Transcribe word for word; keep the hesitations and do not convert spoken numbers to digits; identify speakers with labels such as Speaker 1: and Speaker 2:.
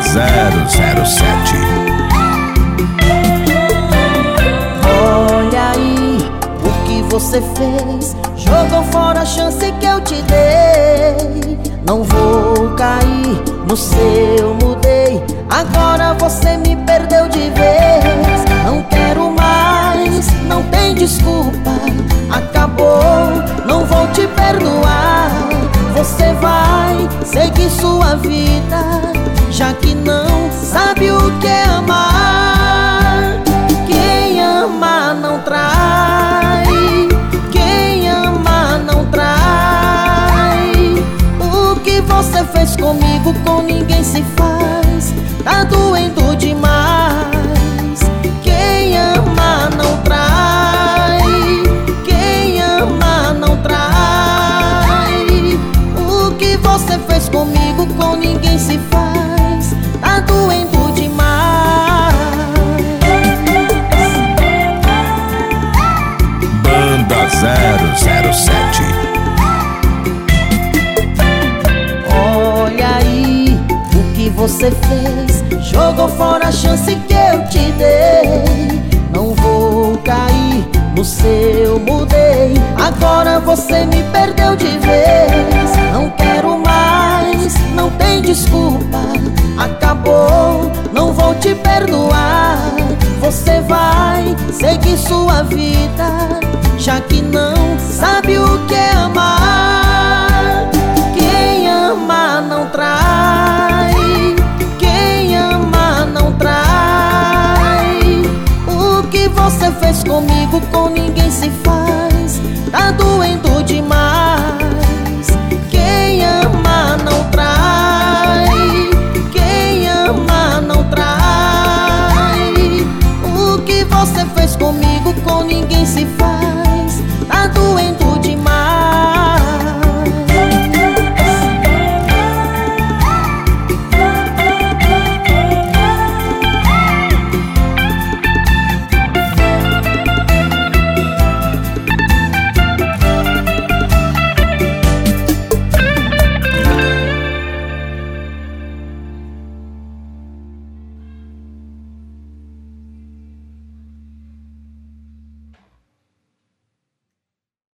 Speaker 1: zero zero sete.
Speaker 2: Olha aí o que você fez, jogou fora a chance que eu te dei. Não vou cair no seu mudei, agora você me perdeu de vez. Não quero mais, não tem desculpa, acabou, não vou te perdoar. Você vai seguir sua vida, já que não sabe o que é amar. Quem ama não trai, quem ama não trai. O que você fez comigo com ninguém se faz, tá doendo demais. Quem ama não trai, quem ama não trai. O que você fez comigo com ninguém se faz, tá doendo demais.
Speaker 1: Banda zero zero sete.
Speaker 2: Olha aí o que você fez, jogou fora a chance que eu te dei. Não vou cair no seu mudei, agora você me perdeu de vez. Não quero mais, não tem desculpa, acabou, não vou te perdoar. Você vai seguir sua vida, já que não sabe o que é amar. Quem ama não trai, quem ama não trai. O que você fez comigo com ninguém se faz, tá doendo demais. Quem ama não trai, quem ama não trai. O que você fez comigo com ninguém se faz, tá doendo